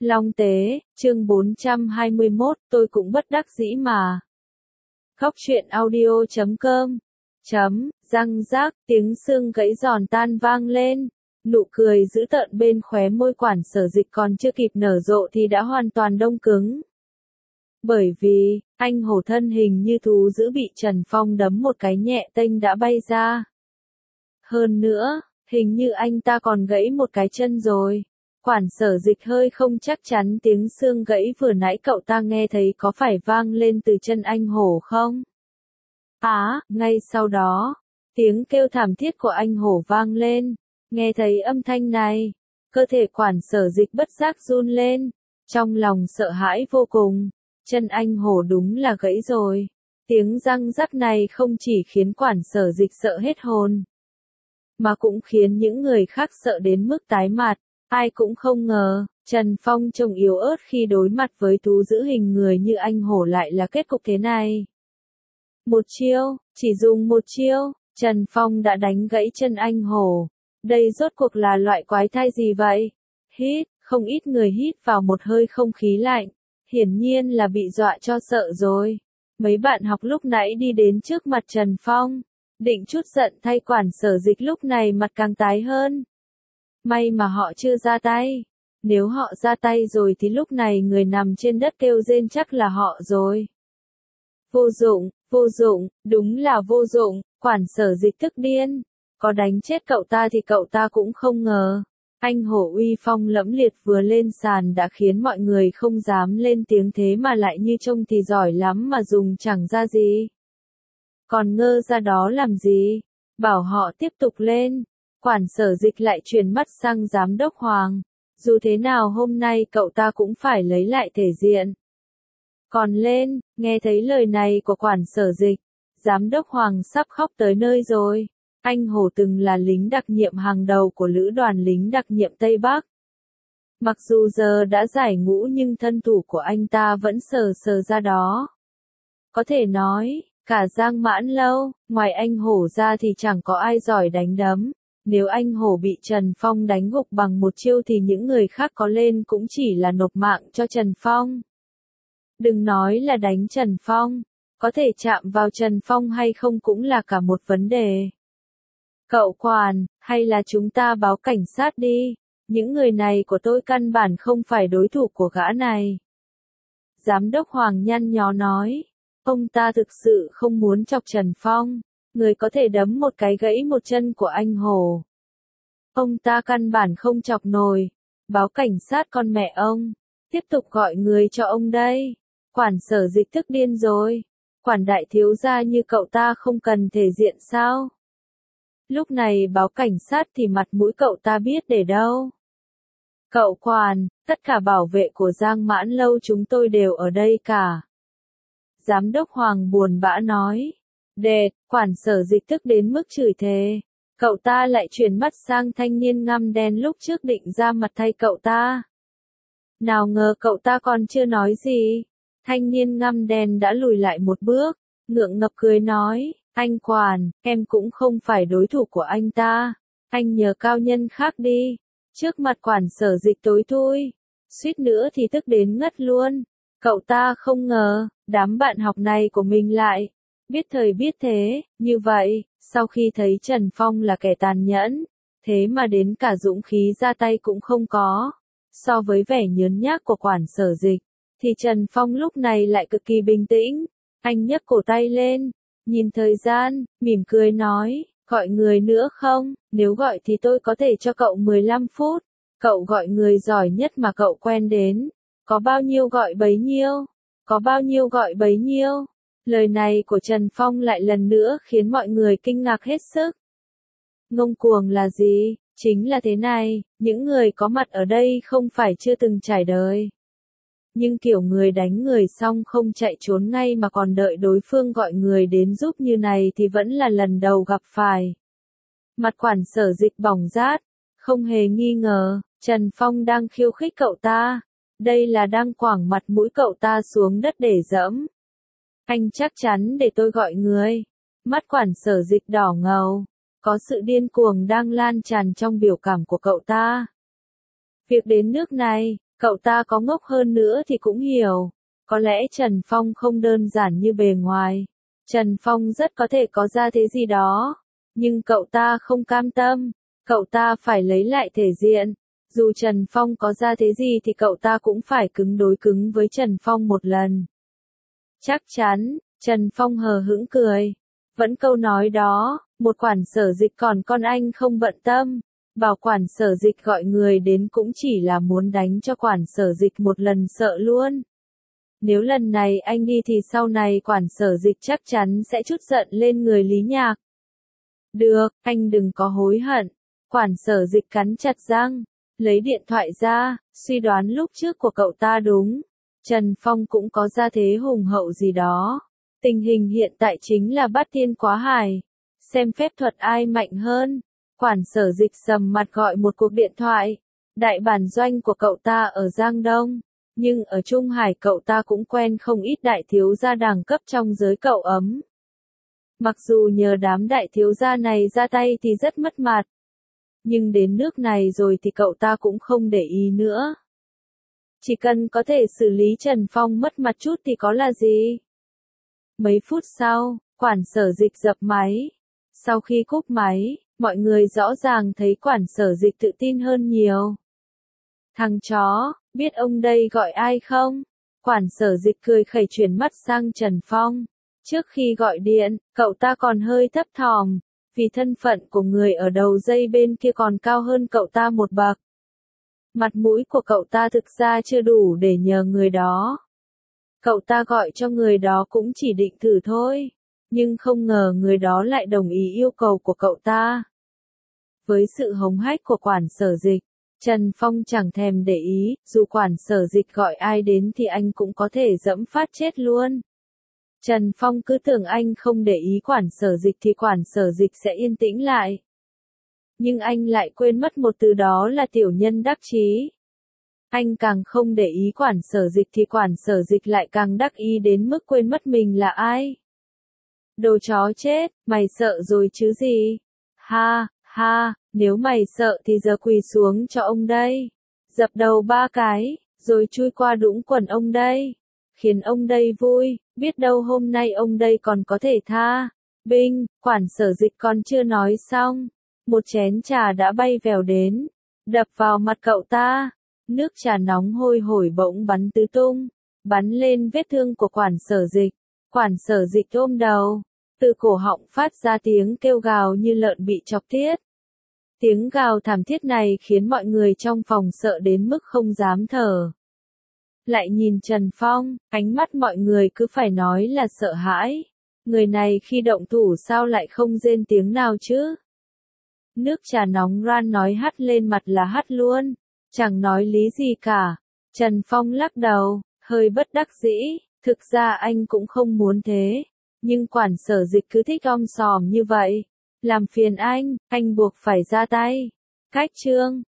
Long Tế, chương 421, tôi cũng bất đắc dĩ mà. Khóc chuyện audio.com Răng rác, tiếng xương gãy giòn tan vang lên. Nụ cười dữ tợn bên khóe môi Quản Sở Dịch còn chưa kịp nở rộ thì đã hoàn toàn đông cứng. Bởi vì, anh hổ thân hình như thú dữ bị Trần Phong đấm một cái nhẹ tênh đã bay ra. Hơn nữa, hình như anh ta còn gãy một cái chân rồi. Quản Sở Dịch hơi không chắc chắn tiếng xương gãy vừa nãy cậu ta nghe thấy có phải vang lên từ chân anh hổ không? Ngay sau đó, tiếng kêu thảm thiết của anh hổ vang lên. Nghe thấy âm thanh này, cơ thể Quản Sở Dịch bất giác run lên, trong lòng sợ hãi vô cùng. Chân anh hổ đúng là gãy rồi. Tiếng răng rắc này không chỉ khiến Quản Sở Dịch sợ hết hồn, mà cũng khiến những người khác sợ đến mức tái mặt. Ai cũng không ngờ, Trần Phong trông yếu ớt khi đối mặt với thú dữ hình người như anh hổ lại là kết cục thế này. Một chiêu, chỉ dùng một chiêu, Trần Phong đã đánh gãy chân anh hổ. Đây rốt cuộc là loại quái thai gì vậy? Không ít người hít vào một hơi không khí lạnh. Hiển nhiên là bị dọa cho sợ rồi. Mấy bạn học lúc nãy đi đến trước mặt Trần Phong, định chút giận thay Quản Sở Dịch lúc này mặt càng tái hơn. May mà họ chưa ra tay. Nếu họ ra tay rồi thì lúc này người nằm trên đất kêu rên chắc là họ rồi. Vô dụng, đúng là vô dụng. Quản Sở Dịch tức điên. Có đánh chết cậu ta thì cậu ta cũng không ngờ. Anh hổ uy phong lẫm liệt vừa lên sàn đã khiến mọi người không dám lên tiếng, thế mà lại như trông thì giỏi lắm mà dùng chẳng ra gì. Còn ngơ ra đó làm gì? Bảo họ tiếp tục lên. Quản Sở Dịch lại chuyển mắt sang Giám đốc Hoàng. Dù thế nào hôm nay cậu ta cũng phải lấy lại thể diện. Còn lên, nghe thấy lời này của Quản Sở Dịch, Giám đốc Hoàng sắp khóc tới nơi rồi. Anh hổ từng là lính đặc nhiệm hàng đầu của lữ đoàn lính đặc nhiệm Tây Bắc. Mặc dù giờ đã giải ngũ nhưng thân thủ của anh ta vẫn sờ ra đó. Có thể nói, cả Giang Mãn Lâu, ngoài anh hổ ra thì chẳng có ai giỏi đánh đấm. Nếu anh hổ bị Trần Phong đánh gục bằng một chiêu thì những người khác có lên cũng chỉ là nộp mạng cho Trần Phong. Đừng nói là đánh Trần Phong, có thể chạm vào Trần Phong hay không cũng là cả một vấn đề. Cậu Quản, hay là chúng ta báo cảnh sát đi, những người này của tôi căn bản không phải đối thủ của gã này. Giám đốc Hoàng nhăn nhó nói, ông ta thực sự không muốn chọc Trần Phong, người có thể đấm một cái gãy một chân của anh hổ. Ông ta căn bản không chọc nổi, báo cảnh sát con mẹ ông, tiếp tục gọi người cho ông đây. Quản Sở Dịch tức điên rồi, Quản đại thiếu gia như cậu ta không cần thể diện sao? Lúc này báo cảnh sát thì mặt mũi cậu ta biết để đâu. Cậu Quản, tất cả bảo vệ của Giang Mãn Lâu chúng tôi đều ở đây cả. Giám đốc Hoàng buồn bã nói. Đệt, Quản Sở Dịch tức đến mức chửi thề. Cậu ta lại chuyển mắt sang thanh niên ngăm đen lúc trước định ra mặt thay cậu ta. Nào ngờ cậu ta còn chưa nói gì. Thanh niên ngăm đen đã lùi lại một bước, ngượng ngập cười nói. Anh Quản, em cũng không phải đối thủ của anh ta. Anh nhờ cao nhân khác đi. Trước mặt Quản Sở Dịch tối thui. Suýt nữa thì tức đến ngất luôn. Cậu ta không ngờ, đám bạn học này của mình lại biết thời biết thế, như vậy, sau khi thấy Trần Phong là kẻ tàn nhẫn, thế mà đến cả dũng khí ra tay cũng không có. So với vẻ nhớn nhác của Quản Sở Dịch, thì Trần Phong lúc này lại cực kỳ bình tĩnh. Anh nhấc cổ tay lên, nhìn thời gian, mỉm cười nói, gọi người nữa không? Nếu gọi thì tôi có thể cho cậu 15 phút. Cậu gọi người giỏi nhất mà cậu quen đến. Có bao nhiêu gọi bấy nhiêu. Có bao nhiêu gọi bấy nhiêu. Lời này của Trần Phong lại lần nữa khiến mọi người kinh ngạc hết sức. Ngông cuồng là gì? Chính là thế này, những người có mặt ở đây không phải chưa từng trải đời. Nhưng kiểu người đánh người xong không chạy trốn ngay mà còn đợi đối phương gọi người đến giúp như này thì vẫn là lần đầu gặp phải. Mặt Quản Sở Dịch bỏng rát, không hề nghi ngờ, Trần Phong đang khiêu khích cậu ta. Đây là đang quẳng mặt mũi cậu ta xuống đất để dẫm. Anh chắc chắn để tôi gọi người. Mắt Quản Sở Dịch đỏ ngầu, có sự điên cuồng đang lan tràn trong biểu cảm của cậu ta. Việc đến nước này, Cậu ta có ngốc hơn nữa thì cũng hiểu. Có lẽ Trần Phong không đơn giản như bề ngoài. Trần Phong rất có thể có ra thế gì đó. Nhưng cậu ta không cam tâm. Cậu ta phải lấy lại thể diện. Dù Trần Phong có ra thế gì thì cậu ta cũng phải cứng đối cứng với Trần Phong một lần. Chắc chắn, Trần Phong hờ hững cười. Vẫn câu nói đó, một quản sở dịch còn con anh không bận tâm. Bảo quản sở dịch gọi người đến cũng chỉ là muốn đánh cho quản sở dịch một lần sợ luôn. Nếu lần này anh đi thì sau này quản sở dịch chắc chắn sẽ trút giận lên người Lý Nhạc. Được, anh đừng có hối hận. Quản sở dịch cắn chặt răng, lấy điện thoại ra, suy đoán lúc trước của cậu ta đúng. Trần Phong cũng có ra thế hùng hậu gì đó. Tình hình hiện tại chính là bát thiên quá hải. Xem phép thuật ai mạnh hơn. Quản sở dịch sầm mặt gọi một cuộc điện thoại. Đại bản doanh của cậu ta ở Giang Đông. Nhưng ở Trung Hải cậu ta cũng quen không ít đại thiếu gia đẳng cấp trong giới cậu ấm. Mặc dù nhờ đám đại thiếu gia này ra tay thì rất mất mặt. Nhưng đến nước này rồi thì cậu ta cũng không để ý nữa. Chỉ cần có thể xử lý Trần Phong mất mặt chút thì có là gì. Mấy phút sau, quản sở dịch dập máy. Sau khi cúp máy, mọi người rõ ràng thấy quản sở dịch tự tin hơn nhiều. Thằng chó, biết ông đây gọi ai không? Quản sở dịch cười khẩy chuyển mắt sang Trần Phong. Trước khi gọi điện, cậu ta còn hơi thấp thỏm, vì thân phận của người ở đầu dây bên kia còn cao hơn cậu ta một bậc. Mặt mũi của cậu ta thực ra chưa đủ để nhờ người đó. Cậu ta gọi cho người đó cũng chỉ định thử thôi, nhưng không ngờ người đó lại đồng ý yêu cầu của cậu ta. Với sự hống hách của quản sở dịch, Trần Phong chẳng thèm để ý, dù quản sở dịch gọi ai đến thì anh cũng có thể dẫm phát chết luôn. Trần Phong cứ tưởng anh không để ý quản sở dịch thì quản sở dịch sẽ yên tĩnh lại. Nhưng anh lại quên mất một từ đó là tiểu nhân đắc chí. Anh càng không để ý quản sở dịch thì quản sở dịch lại càng đắc ý đến mức quên mất mình là ai. Đồ chó chết, mày sợ rồi chứ gì? Ha, ha, nếu mày sợ thì giờ quỳ xuống cho ông đây. Dập đầu 3 cái, rồi chui qua đũng quần ông đây. Khiến ông đây vui, biết đâu hôm nay ông đây còn có thể tha. Binh, quản sở dịch còn chưa nói xong. Một chén trà đã bay vèo đến, đập vào mặt cậu ta. Nước trà nóng hôi hổi bỗng bắn tứ tung, bắn lên vết thương của quản sở dịch. Quản sở dịch ôm đầu, từ cổ họng phát ra tiếng kêu gào như lợn bị chọc tiết. Tiếng gào thảm thiết này khiến mọi người trong phòng sợ đến mức không dám thở. Lại nhìn Trần Phong, ánh mắt mọi người cứ phải nói là sợ hãi. Người này khi động thủ sao lại không rên tiếng nào chứ? Nước trà nóng ran nói hắt lên mặt là hắt luôn, chẳng nói lý gì cả. Trần Phong lắc đầu, hơi bất đắc dĩ, thực ra anh cũng không muốn thế. Nhưng quản sở dịch cứ thích om sòm như vậy. Làm phiền anh buộc phải ra tay. Cách chương